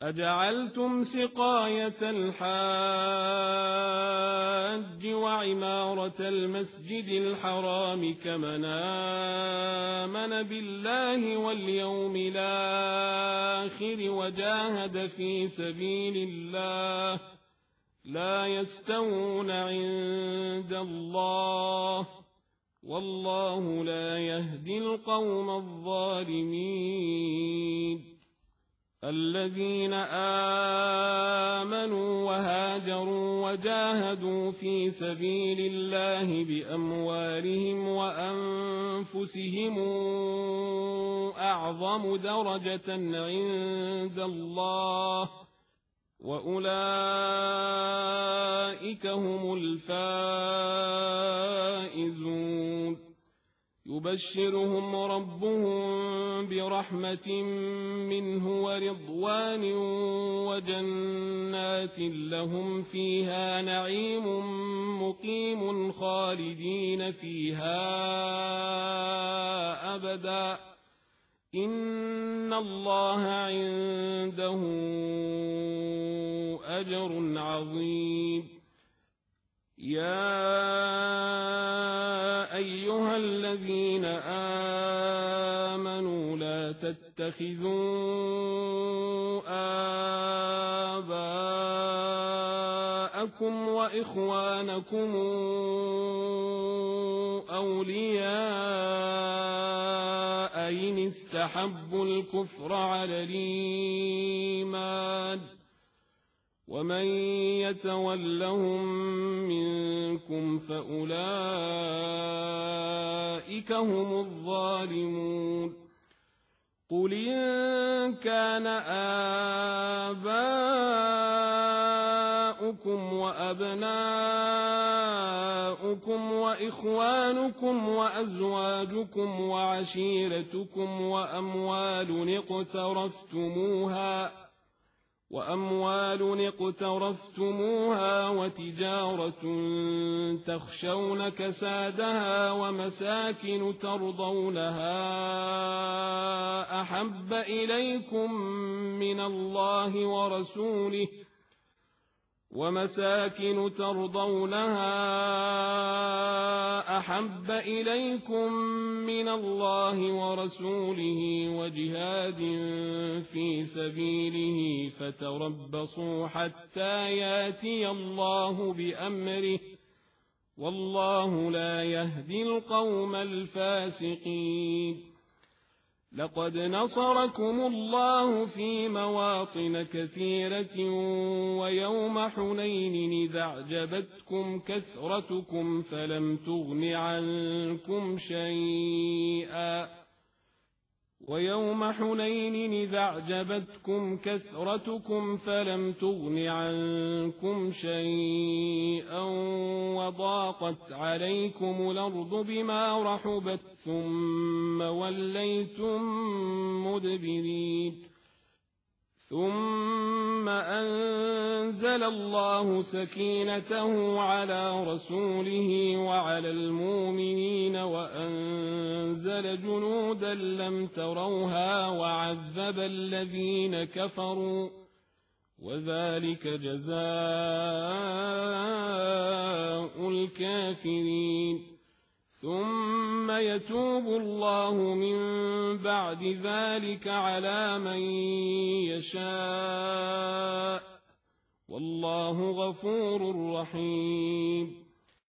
أجعلتم سقاية الحاج وعمارة المسجد الحرام كمن آمن بالله واليوم الآخر وجاهد في سبيل الله لا يستوون عند الله والله لا يهدي القوم الظالمين. الذين آمنوا وهاجروا وجاهدوا في سبيل الله بأموالهم وأنفسهم أعظم درجة عند الله وأولئك هم الفائزون. يبشرهم ربهم برحمة منه ورضوان وجنات لهم فيها نعيم مقيم خالدين فيها أبدا إن الله عنده أجر عظيم. يا أيها الذين آمنوا لا تتخذوا آباءكم وإخوانكم أولياء إن استحبوا الكفر على الإيمان ومن يتولهم منكم فأولئك هم الظالمون. قل إن كان آباؤكم وأبناؤكم وإخوانكم وأزواجكم وعشيرتكم وأموال اقترفتموها وتجارة تخشون كسادها ومساكن ترضونها أحب إليكم من الله ورسوله وجهاد في سبيله فتربصوا حتى ياتي الله بأمره والله لا يهدي القوم الفاسقين. لقد نصركم الله في مواطن كثيرة ويوم حنين إذ أعجبتكم كثرتكم فلم تغن عنكم شيئا وضاقت عليكم الأرض بما رحبت ثم وليتم مدبرين. ثم أنزل الله سكينته على رسوله وعلى المؤمنين وأنزل جنودا لم تروها وعذب الذين كفروا وذلك جزاء الكافرين. ثم يتوب الله من بعد ذلك على من يشاء والله غفور رحيم.